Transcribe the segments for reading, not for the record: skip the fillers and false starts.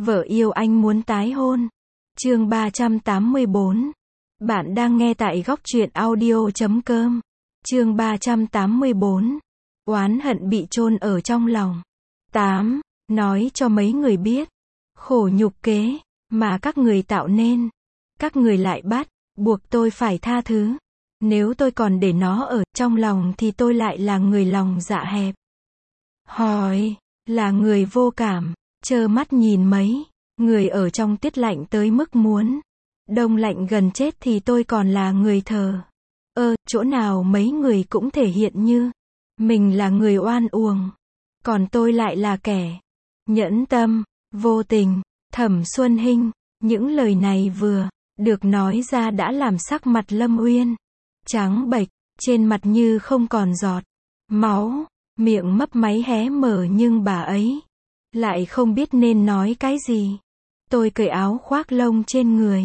Vợ yêu anh muốn tái hôn. Chương 384. Bạn đang nghe tại góc truyện audio.com. Chương 384. Oán hận bị chôn ở trong lòng. 8. Nói cho mấy người biết. Khổ nhục kế mà các người tạo nên, các người lại bắt buộc tôi phải tha thứ. Nếu tôi còn để nó ở trong lòng thì tôi lại là người lòng dạ hẹp. Hỏi, là người vô cảm, trơ mắt nhìn mấy người ở trong tiết lạnh tới mức muốn đông lạnh gần chết thì tôi còn là người thờ chỗ nào mấy người cũng thể hiện như mình là người oan uổng, còn tôi lại là kẻ nhẫn tâm, vô tình. Thẩm Xuân Hinh, những lời này vừa được nói ra đã làm sắc mặt Lâm Uyên trắng bệch, trên mặt như không còn giọt máu, miệng mấp máy hé mở nhưng bà ấy lại không biết nên nói cái gì. Tôi cởi áo khoác lông trên người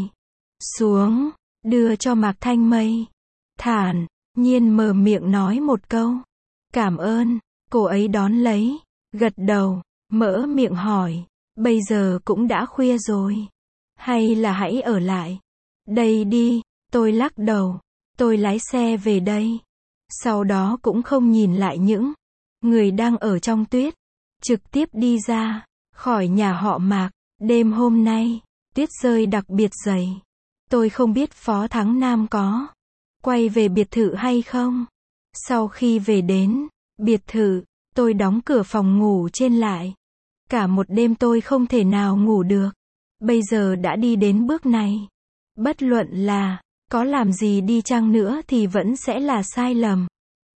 xuống, đưa cho Mạc Thanh Mây. Thản nhiên mở miệng nói một câu. Cảm ơn. Cô ấy đón lấy, gật đầu, mở miệng hỏi. Bây giờ cũng đã khuya rồi. Hay là hãy ở lại đây đi. Tôi lắc đầu. Tôi lái xe về đây. Sau đó cũng không nhìn lại những người đang ở trong tuyết. Trực tiếp đi ra khỏi nhà họ Mạc. Đêm hôm nay, tuyết rơi đặc biệt dày. Tôi không biết Phó Thắng Nam có quay về biệt thự hay không. Sau khi về đến biệt thự, tôi đóng cửa phòng ngủ trên lại. Cả một đêm tôi không thể nào ngủ được. Bây giờ đã đi đến bước này. Bất luận là có làm gì đi chăng nữa thì vẫn sẽ là sai lầm.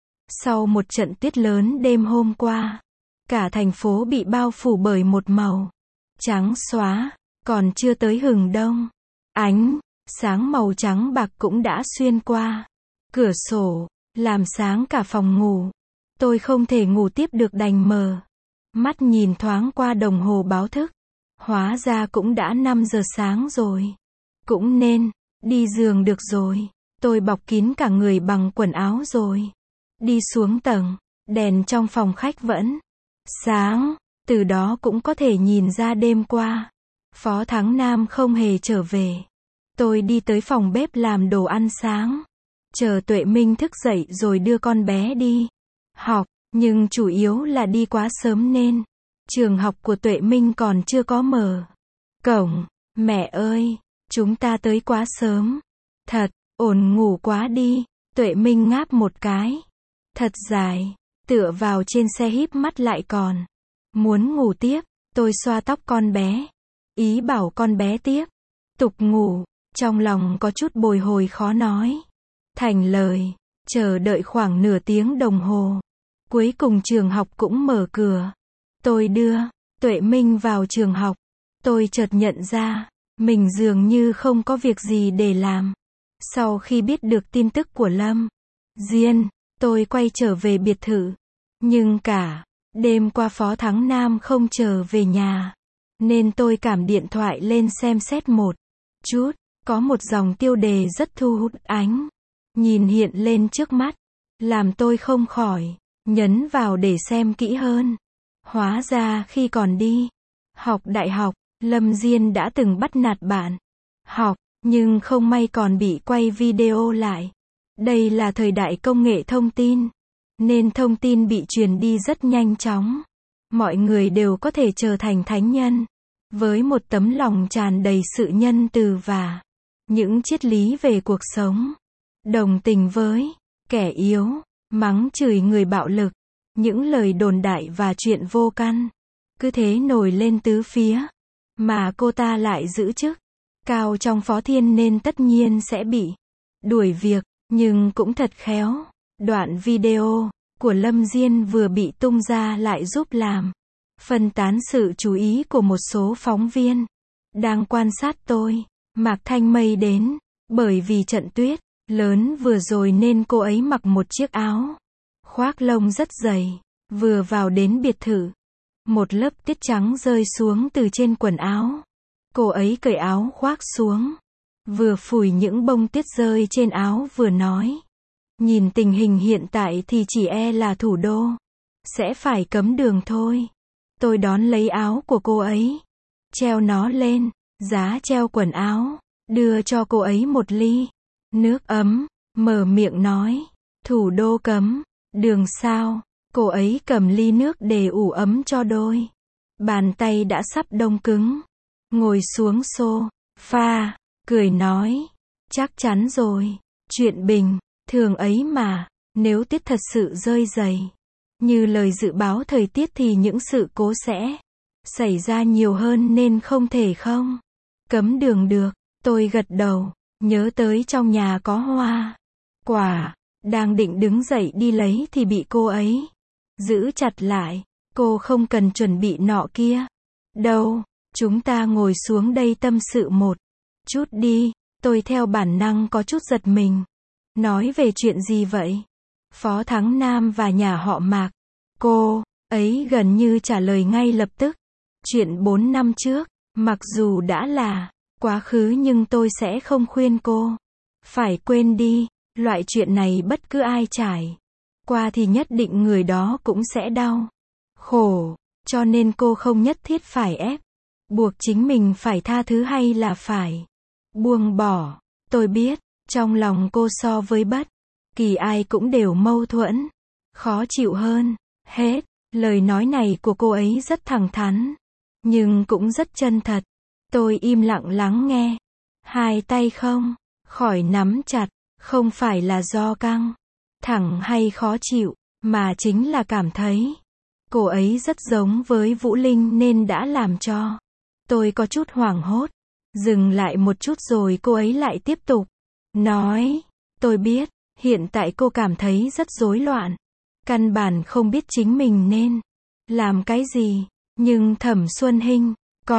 Sau một trận tuyết lớn đêm hôm qua, cả thành phố bị bao phủ bởi một màu trắng xóa, còn chưa tới hừng đông. Ánh sáng màu trắng bạc cũng đã xuyên qua cửa sổ, làm sáng cả phòng ngủ. Tôi không thể ngủ tiếp được đành mở mắt nhìn thoáng qua đồng hồ báo thức. Hóa ra cũng đã 5 giờ sáng rồi. Cũng nên đi giường được rồi. Tôi bọc kín cả người bằng quần áo rồi. Đi xuống tầng, đèn trong phòng khách vẫn sáng. Từ đó cũng có thể nhìn ra đêm qua Phó Thắng Nam không hề trở về. Tôi đi tới phòng bếp làm đồ ăn sáng, chờ Tuệ Minh thức dậy rồi đưa con bé đi học, nhưng chủ yếu là đi quá sớm nên trường học của Tuệ Minh còn chưa có mở cổng. Mẹ ơi, chúng ta tới quá sớm. Thật, ổn ngủ quá đi. Tuệ Minh ngáp một cái thật dài, tựa vào trên xe híp mắt lại còn muốn ngủ tiếp. Tôi xoa tóc con bé, ý bảo con bé tiếp tục ngủ. Trong lòng có chút bồi hồi khó nói thành lời. Chờ đợi khoảng nửa tiếng đồng hồ, cuối cùng trường học cũng mở cửa. Tôi đưa Tuệ Minh vào trường học. Tôi chợt nhận ra mình dường như không có việc gì để làm. Sau khi biết được tin tức của Lâm Diên, tôi quay trở về biệt thự. Nhưng cả đêm qua Phó Thắng Nam không trở về nhà, nên tôi cảm điện thoại lên xem xét một chút. Có một dòng tiêu đề rất thu hút ánh nhìn hiện lên trước mắt, làm tôi không khỏi nhấn vào để xem kỹ hơn. Hóa ra khi còn đi học đại học, Lâm Diên đã từng bắt nạt bạn học, nhưng không may còn bị quay video lại. Đây là thời đại công nghệ thông tin, nên thông tin bị truyền đi rất nhanh chóng. Mọi người đều có thể trở thành thánh nhân, với một tấm lòng tràn đầy sự nhân từ và những triết lý về cuộc sống. Đồng tình với kẻ yếu, mắng chửi người bạo lực, những lời đồn đại và chuyện vô căn cứ thế nổi lên tứ phía. Mà cô ta lại giữ chức cao trong Phó Thiên nên tất nhiên sẽ bị đuổi việc. Nhưng cũng thật khéo, đoạn video của Lâm Diên vừa bị tung ra lại giúp làm phân tán sự chú ý của một số phóng viên đang quan sát tôi. Mạc Thanh Mây đến, bởi vì trận tuyết lớn vừa rồi nên cô ấy mặc một chiếc áo khoác lông rất dày. Vừa vào đến biệt thự, một lớp tuyết trắng rơi xuống từ trên quần áo. Cô ấy cởi áo khoác xuống, vừa phủi những bông tuyết rơi trên áo vừa nói. Nhìn tình hình hiện tại thì chỉ e là thủ đô sẽ phải cấm đường thôi. Tôi đón lấy áo của cô ấy, treo nó lên, giá treo quần áo, đưa cho cô ấy một ly nước ấm, mở miệng nói, thủ đô cấm, đường sao, cô ấy cầm ly nước để ủ ấm cho đôi. Bàn tay đã sắp đông cứng, ngồi xuống sofa, cười nói, chắc chắn rồi, chuyện bình thường ấy mà, nếu tuyết thật sự rơi dày, như lời dự báo thời tiết thì những sự cố sẽ xảy ra nhiều hơn nên không thể không cấm đường được. Tôi gật đầu, nhớ tới trong nhà có hoa quả, đang định đứng dậy đi lấy thì bị cô ấy giữ chặt lại. Cô không cần chuẩn bị nọ kia đâu, chúng ta ngồi xuống đây tâm sự một chút đi. Tôi theo bản năng có chút giật mình. Nói về chuyện gì vậy? Phó Thắng Nam và nhà họ Mạc. Cô ấy gần như trả lời ngay lập tức. Chuyện 4 năm trước, mặc dù đã là quá khứ nhưng tôi sẽ không khuyên cô phải quên đi. Loại chuyện này bất cứ ai trải qua thì nhất định người đó cũng sẽ đau khổ, cho nên cô không nhất thiết phải ép buộc chính mình phải tha thứ hay là phải buông bỏ. Tôi biết, trong lòng cô so với bất kỳ ai cũng đều mâu thuẫn, khó chịu hơn hết. Lời nói này của cô ấy rất thẳng thắn, nhưng cũng rất chân thật. Tôi im lặng lắng nghe, hai tay không khỏi nắm chặt, không phải là do căng thẳng hay khó chịu, mà chính là cảm thấy cô ấy rất giống với Vũ Linh nên đã làm cho tôi có chút hoảng hốt. Dừng lại một chút rồi cô ấy lại tiếp tục nói, tôi biết, hiện tại cô cảm thấy rất rối loạn, căn bản không biết chính mình nên làm cái gì, nhưng Thẩm Xuân Hinh,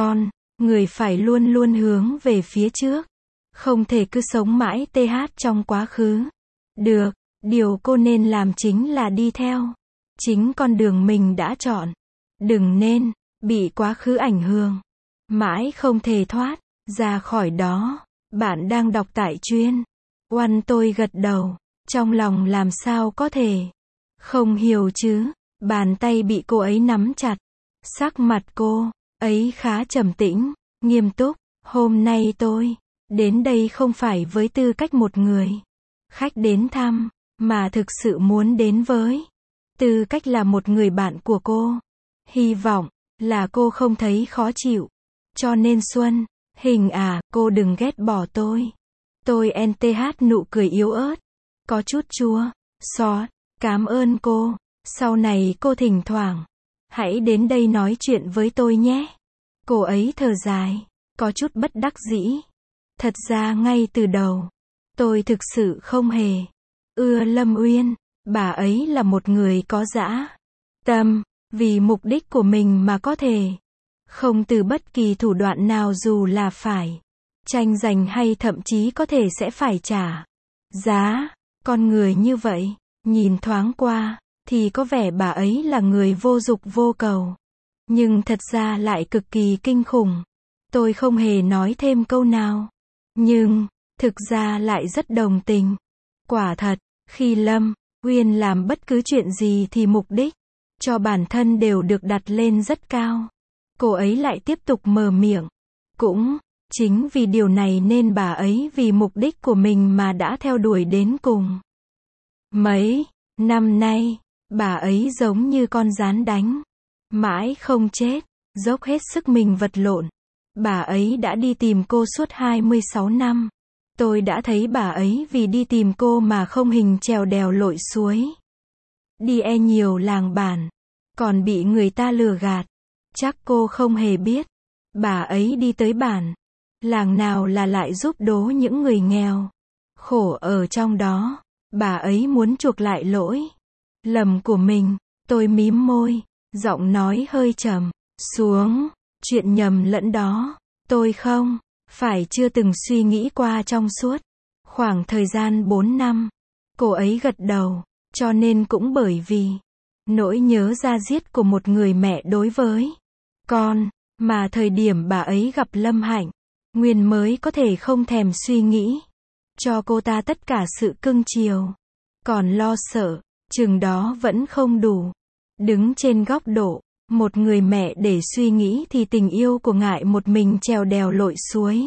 người phải luôn luôn hướng về phía trước, không thể cứ sống mãi trong quá khứ được. Điều cô nên làm chính là đi theo chính con đường mình đã chọn, đừng nên bị quá khứ ảnh hưởng mãi không thể thoát ra khỏi đó. Bạn đang đọc tại Chuyên Oan. Tôi gật đầu, trong lòng làm sao có thể không hiểu chứ. Bàn tay bị cô ấy nắm chặt, sắc mặt cô ấy khá trầm tĩnh, nghiêm túc. Hôm nay tôi đến đây không phải với tư cách một người khách đến thăm, mà thực sự muốn đến với tư cách là một người bạn của cô. Hy vọng là cô không thấy khó chịu. Cho nên Xuân Hình à, cô đừng ghét bỏ tôi. Tôi nụ cười yếu ớt, có chút chua xót. Cảm ơn cô. Sau này cô thỉnh thoảng hãy đến đây nói chuyện với tôi nhé. Cô ấy thở dài, có chút bất đắc dĩ. Thật ra ngay từ đầu, tôi thực sự không hề ưa Lâm Uyên. Bà ấy là một người có dã tâm, vì mục đích của mình mà có thể không từ bất kỳ thủ đoạn nào, dù là phải tranh giành hay thậm chí có thể sẽ phải trả giá. Con người như vậy, nhìn thoáng qua thì có vẻ bà ấy là người vô dục vô cầu, nhưng thật ra lại cực kỳ kinh khủng. Tôi không hề nói thêm câu nào, nhưng thực ra lại rất đồng tình. Quả thật, khi Lâm Uyên làm bất cứ chuyện gì thì mục đích cho bản thân đều được đặt lên rất cao. Cô ấy lại tiếp tục mở miệng. Cũng chính vì điều này nên bà ấy vì mục đích của mình mà đã theo đuổi đến cùng. Mấy năm nay, bà ấy giống như con gián đánh mãi không chết, dốc hết sức mình vật lộn. Bà ấy đã đi tìm cô suốt 26 năm. Tôi đã thấy bà ấy vì đi tìm cô mà không hình trèo đèo lội suối, đi nhiều làng bản, còn bị người ta lừa gạt. Chắc cô không hề biết, bà ấy đi tới bản làng nào là lại giúp đố những người nghèo khổ ở trong đó. Bà ấy muốn chuộc lại lỗi lầm của mình. Tôi mím môi, giọng nói hơi trầm xuống. Chuyện nhầm lẫn đó, tôi không phải chưa từng suy nghĩ qua trong suốt khoảng thời gian 4 năm. Cô ấy gật đầu, cho nên cũng bởi vì nỗi nhớ da diết của một người mẹ đối với con, mà thời điểm bà ấy gặp Lâm Hạnh Nguyên mới có thể không thèm suy nghĩ cho cô ta tất cả sự cưng chiều. Còn lo sợ chừng đó vẫn không đủ. Đứng trên góc độ Một người mẹ để suy nghĩ thì tình yêu của ngại một mình trèo đèo lội suối.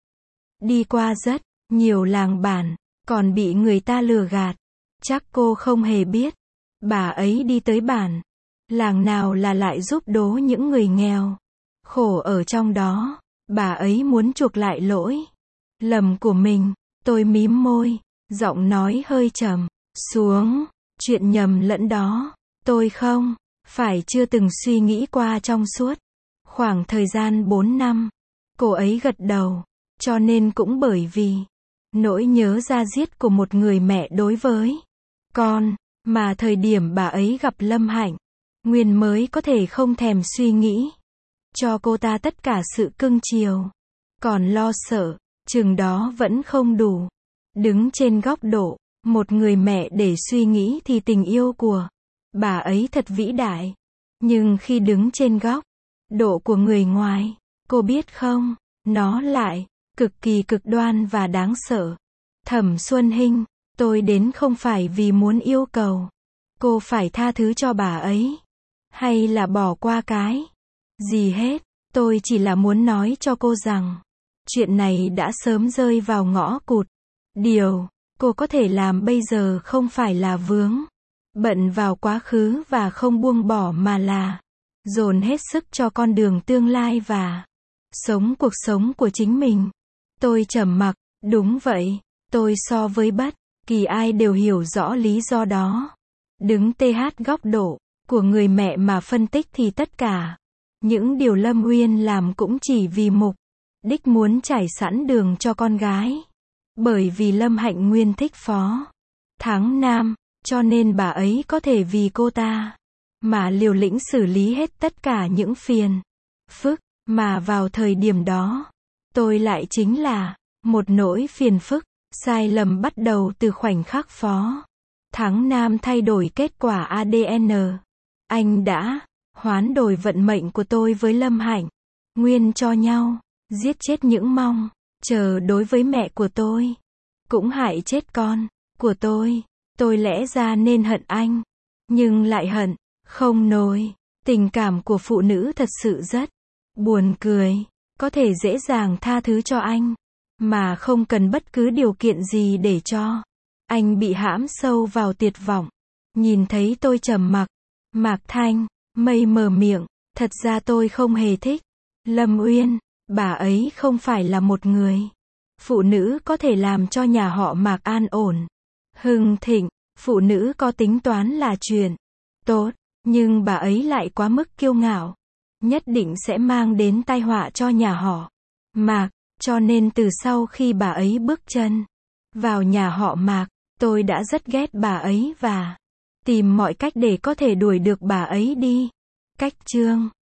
Đi qua rất nhiều làng bản, còn bị người ta lừa gạt. Chắc cô không hề biết. Bà ấy đi tới bản làng nào là lại giúp đố những người nghèo khổ ở trong đó. Bà ấy muốn chuộc lại lỗi lầm của mình. Tôi mím môi, giọng nói hơi trầm xuống. Chuyện nhầm lẫn đó, tôi không phải chưa từng suy nghĩ qua trong suốt khoảng thời gian 4 năm. Cô ấy gật đầu. Cho nên cũng bởi vì nỗi nhớ da diết của một người mẹ đối với con, mà thời điểm bà ấy gặp Lâm Hạnh, Nguyên mới có thể không thèm suy nghĩ cho cô ta tất cả sự cưng chiều. Còn lo sợ, chừng đó vẫn không đủ. Đứng trên góc độ một người mẹ để suy nghĩ thì tình yêu của bà ấy thật vĩ đại. Nhưng khi đứng trên góc độ của người ngoài, cô biết không, nó lại cực kỳ cực đoan và đáng sợ. Thẩm Xuân Hinh, tôi đến không phải vì muốn yêu cầu cô phải tha thứ cho bà ấy, hay là bỏ qua cái gì hết. Tôi chỉ là muốn nói cho cô rằng, chuyện này đã sớm rơi vào ngõ cụt. Điều cô có thể làm bây giờ không phải là vướng bận vào quá khứ và không buông bỏ, mà là dồn hết sức cho con đường tương lai và sống cuộc sống của chính mình. Tôi trầm mặc. Đúng vậy, tôi so với bất kỳ ai đều hiểu rõ lý do đó. Đứng th góc độ của người mẹ mà phân tích thì tất cả những điều Lâm Uyên làm cũng chỉ vì mục đích muốn trải sẵn đường cho con gái. Bởi vì Lâm Hạnh Nguyên thích Phó Thắng Nam, cho nên bà ấy có thể vì cô ta mà liều lĩnh xử lý hết tất cả những phiền phức, mà vào thời điểm đó, tôi lại chính là một nỗi phiền phức. Sai lầm bắt đầu từ khoảnh khắc Phó Thắng Nam thay đổi kết quả ADN. Anh đã hoán đổi vận mệnh của tôi với Lâm Hạnh Nguyên cho nhau, giết chết những mong chờ đối với mẹ của tôi, cũng hại chết con của tôi. Tôi lẽ ra nên hận anh, nhưng lại hận không nổi. Tình cảm của phụ nữ thật sự rất buồn cười. Có thể dễ dàng tha thứ cho anh, mà không cần bất cứ điều kiện gì để cho anh bị hãm sâu vào tuyệt vọng. Nhìn thấy tôi trầm mặc, Mạc Thanh Mây mở miệng, thật ra tôi không hề thích Lâm Uyên. Bà ấy không phải là một người phụ nữ có thể làm cho nhà họ Mạc an ổn hưng thịnh. Phụ nữ có tính toán là chuyện tốt, nhưng bà ấy lại quá mức kiêu ngạo, nhất định sẽ mang đến tai họa cho nhà họ Mạc. Cho nên từ sau khi bà ấy bước chân vào nhà họ Mạc, tôi đã rất ghét bà ấy và tìm mọi cách để có thể đuổi được bà ấy đi. Cách chương